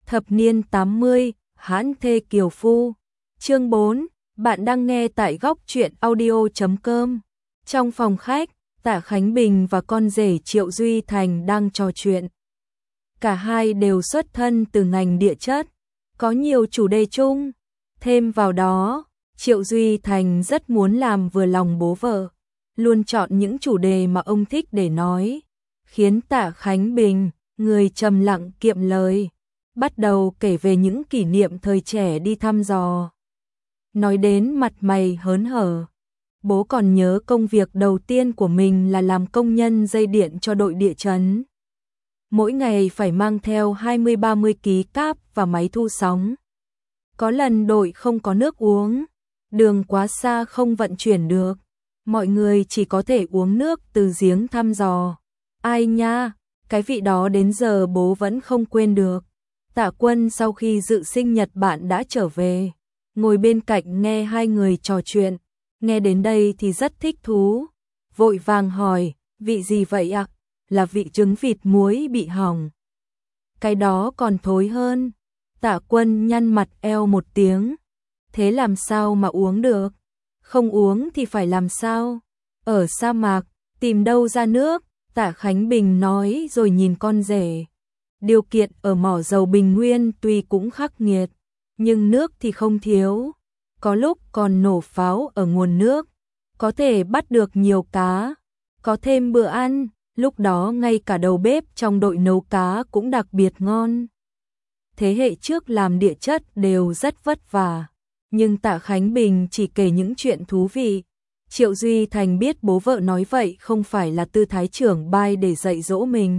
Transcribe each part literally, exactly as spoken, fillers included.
Thập niên tám mươi, hãn thê kiều phu. Chương bốn, bạn đang nghe tại góc truyện audio chấm com. Trong phòng khách, Tạ Khánh Bình và con rể Triệu Duy Thành đang trò chuyện. Cả hai đều xuất thân từ ngành địa chất, có nhiều chủ đề chung. Thêm vào đó, Triệu Duy Thành rất muốn làm vừa lòng bố vợ, luôn chọn những chủ đề mà ông thích để nói, khiến Tạ Khánh Bình, người trầm lặng kiệm lời, bắt đầu kể về những kỷ niệm thời trẻ đi thăm dò. Nói đến mặt mày hớn hở, bố còn nhớ công việc đầu tiên của mình là làm công nhân dây điện cho đội địa chấn. Mỗi ngày phải mang theo hai mươi ba mươi ký cáp và máy thu sóng. Có lần đội không có nước uống, đường quá xa không vận chuyển được, mọi người chỉ có thể uống nước từ giếng thăm dò. Ai nha, cái vị đó đến giờ bố vẫn không quên được. Tạ Quân sau khi dự sinh nhật bạn đã trở về, ngồi bên cạnh nghe hai người trò chuyện, nghe đến đây thì rất thích thú, vội vàng hỏi, vị gì vậy ạ? Là vị trứng vịt muối bị hỏng. Cái đó còn thối hơn. Tạ Quân nhăn mặt eo một tiếng. Thế làm sao mà uống được? Không uống thì phải làm sao? Ở sa mạc, tìm đâu ra nước? Tạ Khánh Bình nói rồi nhìn con rể. Điều kiện ở mỏ dầu Bình Nguyên tuy cũng khắc nghiệt, nhưng nước thì không thiếu. Có lúc còn nổ pháo ở nguồn nước, có thể bắt được nhiều cá, có thêm bữa ăn. Lúc đó ngay cả đầu bếp trong đội nấu cá cũng đặc biệt ngon. Thế hệ trước làm địa chất đều rất vất vả, nhưng Tạ Khánh Bình chỉ kể những chuyện thú vị. Triệu Duy Thành biết bố vợ nói vậy không phải là tư thái trưởng bai để dạy dỗ mình,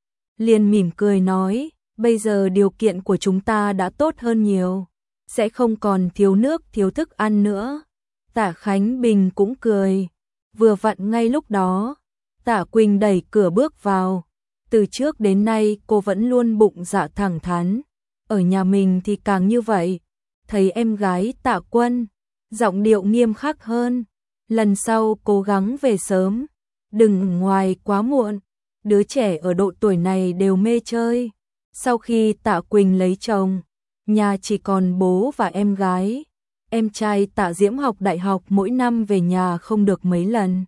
liền mỉm cười nói, bây giờ điều kiện của chúng ta đã tốt hơn nhiều, sẽ không còn thiếu nước thiếu thức ăn nữa. Tạ Khánh Bình cũng cười. Vừa vặn ngay lúc đó, Tạ Quỳnh đẩy cửa bước vào. Từ trước đến nay cô vẫn luôn bụng dạ thẳng thắn, ở nhà mình thì càng như vậy. Thấy em gái Tạ Quân, giọng điệu nghiêm khắc hơn, lần sau cố gắng về sớm, đừng ở ngoài quá muộn. Đứa trẻ ở độ tuổi này đều mê chơi. Sau khi Tạ Quỳnh lấy chồng, nhà chỉ còn bố và em gái. Em trai Tạ Diễm học đại học mỗi năm về nhà không được mấy lần.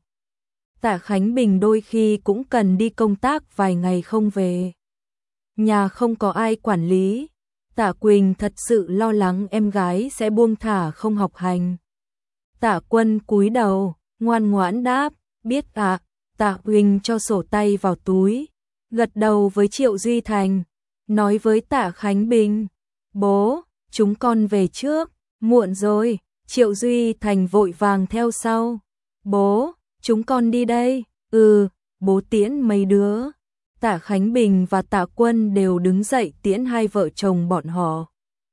Tạ Khánh Bình đôi khi cũng cần đi công tác vài ngày không về. Nhà không có ai quản lý. Tạ Quỳnh thật sự lo lắng em gái sẽ buông thả không học hành. Tạ Quân cúi đầu, ngoan ngoãn đáp, biết ạ. À. Tạ Quỳnh cho sổ tay vào túi, gật đầu với Triệu Duy Thành, nói với Tạ Khánh Bình, bố, chúng con về trước, muộn rồi. Triệu Duy Thành vội vàng theo sau, bố, chúng con đi đây. Ừ, bố tiễn mấy đứa. Tạ Khánh Bình và Tạ Quân đều đứng dậy tiễn hai vợ chồng bọn họ.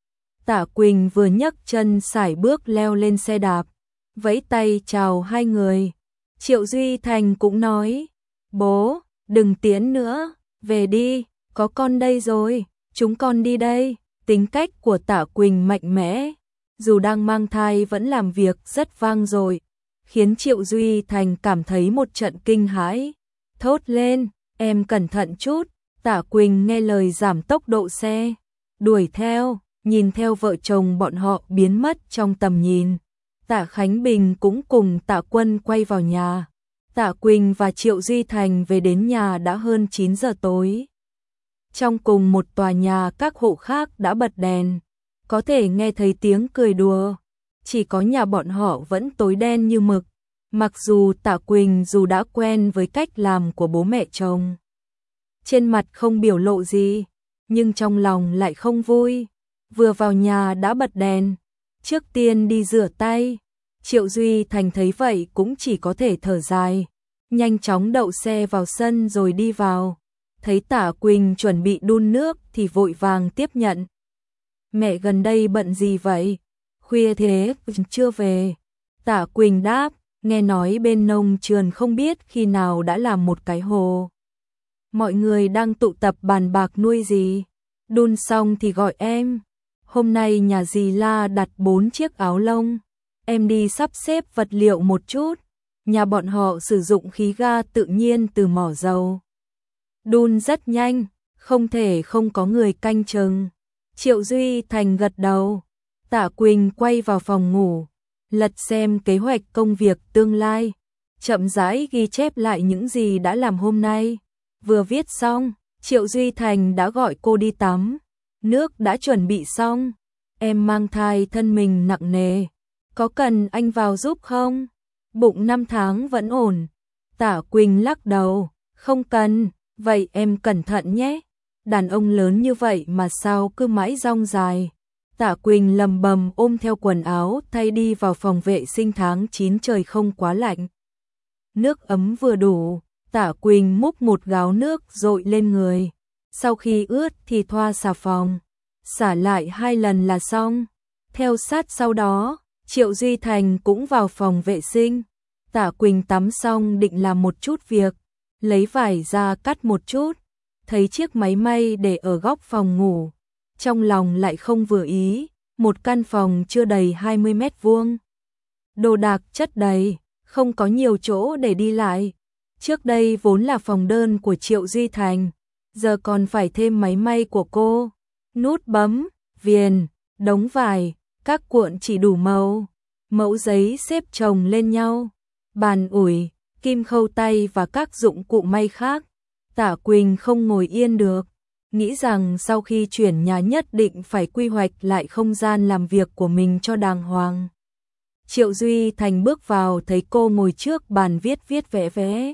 Tạ Quỳnh vừa nhấc chân sải bước leo lên xe đạp, vẫy tay chào hai người. Triệu Duy Thành cũng nói, bố, đừng tiễn nữa, về đi, có con đây rồi, chúng con đi đây. Tính cách của Tạ Quỳnh mạnh mẽ, dù đang mang thai vẫn làm việc rất vang dội, khiến Triệu Duy Thành cảm thấy một trận kinh hãi. Thốt lên, em cẩn thận chút. Tạ Quỳnh nghe lời giảm tốc độ xe, đuổi theo, nhìn theo vợ chồng bọn họ biến mất trong tầm nhìn. Tạ Khánh Bình cũng cùng Tạ Quân quay vào nhà. Tạ Quỳnh và Triệu Duy Thành về đến nhà đã hơn chín giờ tối. Trong cùng một tòa nhà các hộ khác đã bật đèn, có thể nghe thấy tiếng cười đùa. Chỉ có nhà bọn họ vẫn tối đen như mực. Mặc dù Tạ Quỳnh dù đã quen với cách làm của bố mẹ chồng, trên mặt không biểu lộ gì, nhưng trong lòng lại không vui. Vừa vào nhà đã bật đèn, trước tiên đi rửa tay. Triệu Duy Thành thấy vậy cũng chỉ có thể thở dài, nhanh chóng đậu xe vào sân rồi đi vào. Thấy Tạ Quỳnh chuẩn bị đun nước thì vội vàng tiếp nhận. Mẹ gần đây bận gì vậy? Khuya thế chưa về. Tạ Quỳnh đáp, nghe nói bên nông trường không biết khi nào đã làm một cái hồ. Mọi người đang tụ tập bàn bạc nuôi gì. Đun xong thì gọi em. Hôm nay nhà dì La đặt bốn chiếc áo lông. Em đi sắp xếp vật liệu một chút. Nhà bọn họ sử dụng khí ga tự nhiên từ mỏ dầu. Đun rất nhanh, không thể không có người canh chừng. Triệu Duy Thành gật đầu. Tạ Quỳnh quay vào phòng ngủ, lật xem kế hoạch công việc tương lai, chậm rãi ghi chép lại những gì đã làm hôm nay. Vừa viết xong, Triệu Duy Thành đã gọi cô đi tắm. Nước đã chuẩn bị xong. Em mang thai thân mình nặng nề, có cần anh vào giúp không? Bụng năm tháng vẫn ổn. Tạ Quỳnh lắc đầu, không cần, vậy em cẩn thận nhé. Đàn ông lớn như vậy mà sao cứ mãi rong dài. Tạ Quỳnh lầm bầm ôm theo quần áo thay đi vào phòng vệ sinh. Tháng chín trời không quá lạnh, nước ấm vừa đủ. Tạ Quỳnh múc một gáo nước dội lên người, sau khi ướt thì thoa xà phòng, xả lại hai lần là xong. Theo sát sau đó, Triệu Duy Thành cũng vào phòng vệ sinh. Tạ Quỳnh tắm xong định làm một chút việc, lấy vải ra cắt một chút, thấy chiếc máy may để ở góc phòng ngủ, trong lòng lại không vừa ý. Một căn phòng chưa đầy hai mươi mét vuông, đồ đạc chất đầy, không có nhiều chỗ để đi lại. Trước đây vốn là phòng đơn của Triệu Duy Thành, giờ còn phải thêm máy may của cô. Nút bấm, viền, đống vải, các cuộn chỉ đủ màu, mẫu giấy xếp chồng lên nhau, bàn ủi, kim khâu tay và các dụng cụ may khác. Tạ Quỳnh không ngồi yên được, nghĩ rằng sau khi chuyển nhà nhất định phải quy hoạch lại không gian làm việc của mình cho đàng hoàng. Triệu Duy Thành bước vào thấy cô ngồi trước bàn viết viết vẽ vẽ.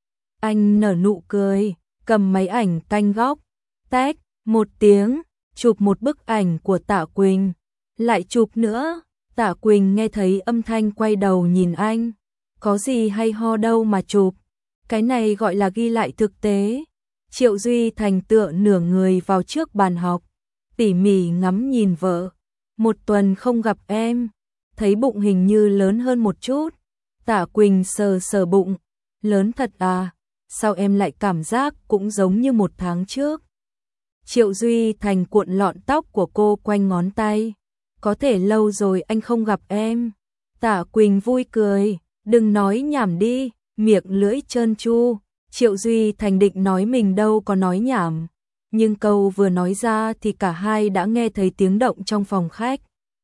Anh nở nụ cười, cầm máy ảnh canh góc, tách một tiếng, chụp một bức ảnh của Tạ Quỳnh, lại chụp nữa. Tạ Quỳnh nghe thấy âm thanh quay đầu nhìn anh, có gì hay ho đâu mà chụp, cái này gọi là ghi lại thực tế. Triệu Duy Thành tựa nửa người vào trước bàn học, tỉ mỉ ngắm nhìn vợ. Một tuần không gặp em, thấy bụng hình như lớn hơn một chút. Tạ Quỳnh sờ sờ bụng, lớn thật à, sao em lại cảm giác cũng giống như một tháng trước. Triệu Duy Thành cuộn lọn tóc của cô quanh ngón tay, có thể lâu rồi anh không gặp em. Tạ Quỳnh vui cười, đừng nói nhảm đi, miệng lưỡi trơn tru. Triệu Duy Thành định nói mình đâu có nói nhảm, nhưng câu vừa nói ra thì cả hai đã nghe thấy tiếng động trong phòng khách.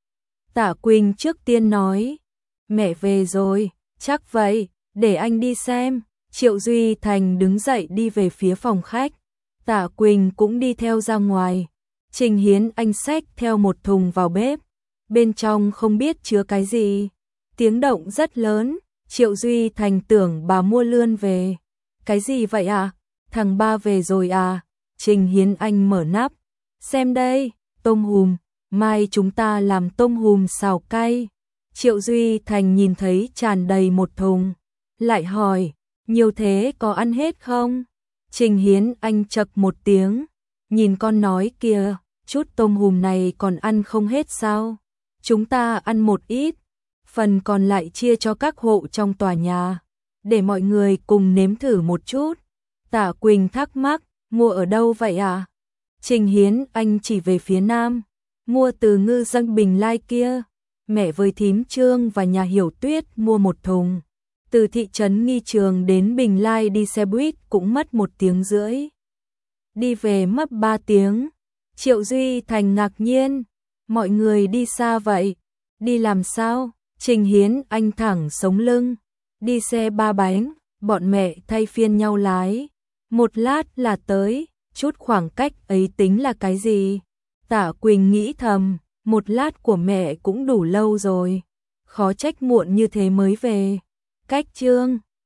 Tạ Quỳnh trước tiên nói, mẹ về rồi, chắc vậy, để anh đi xem. Triệu Duy Thành đứng dậy đi về phía phòng khách, Tạ Quỳnh cũng đi theo ra ngoài. Trình Hiến Anh xách theo một thùng vào bếp, bên trong không biết chứa cái gì, tiếng động rất lớn. Triệu Duy Thành tưởng bà mua lươn về. Cái gì vậy à? Thằng ba về rồi à? Trình Hiến Anh mở nắp, xem đây, tôm hùm, mai chúng ta làm tôm hùm xào cay. Triệu Duy Thành nhìn thấy tràn đầy một thùng, lại hỏi, nhiều thế có ăn hết không? Trình Hiến Anh chậc một tiếng, nhìn con nói kìa, chút tôm hùm này còn ăn không hết sao? Chúng ta ăn một ít, phần còn lại chia cho các hộ trong tòa nhà, để mọi người cùng nếm thử một chút. Tạ Quỳnh thắc mắc, mua ở đâu vậy à? Trình Hiến Anh chỉ về phía nam, mua từ ngư dân Bình Lai kia. Mẹ với thím Trương và nhà Hiểu Tuyết mua một thùng. Từ thị trấn Nghi Trường đến Bình Lai đi xe buýt cũng mất một tiếng rưỡi. Đi về mất ba tiếng. Triệu Duy Thành ngạc nhiên, mọi người đi xa vậy, đi làm sao? Trình Hiến Anh thẳng sống lưng, đi xe ba bánh, bọn mẹ thay phiên nhau lái, một lát là tới, chút khoảng cách ấy tính là cái gì? Tạ Quỳnh nghĩ thầm, một lát của mẹ cũng đủ lâu rồi, khó trách muộn như thế mới về. Cách Trương